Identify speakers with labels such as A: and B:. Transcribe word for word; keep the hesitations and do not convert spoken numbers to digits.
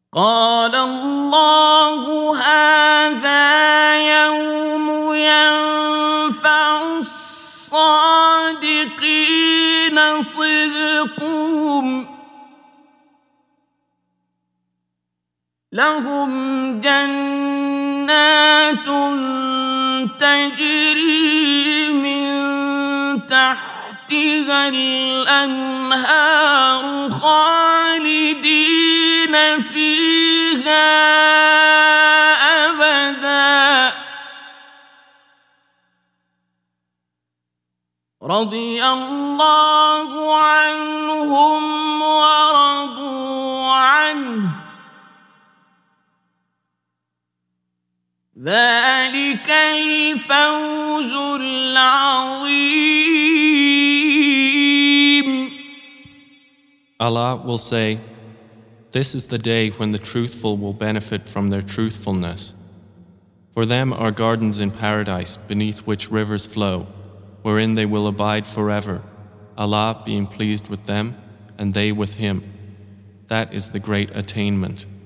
A: قال الله هذا يوم ينفع الصادقين صدقهم لهم جنات تجري من تحتها الأنهار خالدين فيها أبدا رضي الله عنهم ورضوا عنه ذلك الفوز العظيم.
B: Allah will say, "This is the day when the truthful will benefit from their truthfulness. For them are gardens in paradise beneath which rivers flow, wherein they will abide forever, Allah being pleased with them and they with Him. That is the great attainment."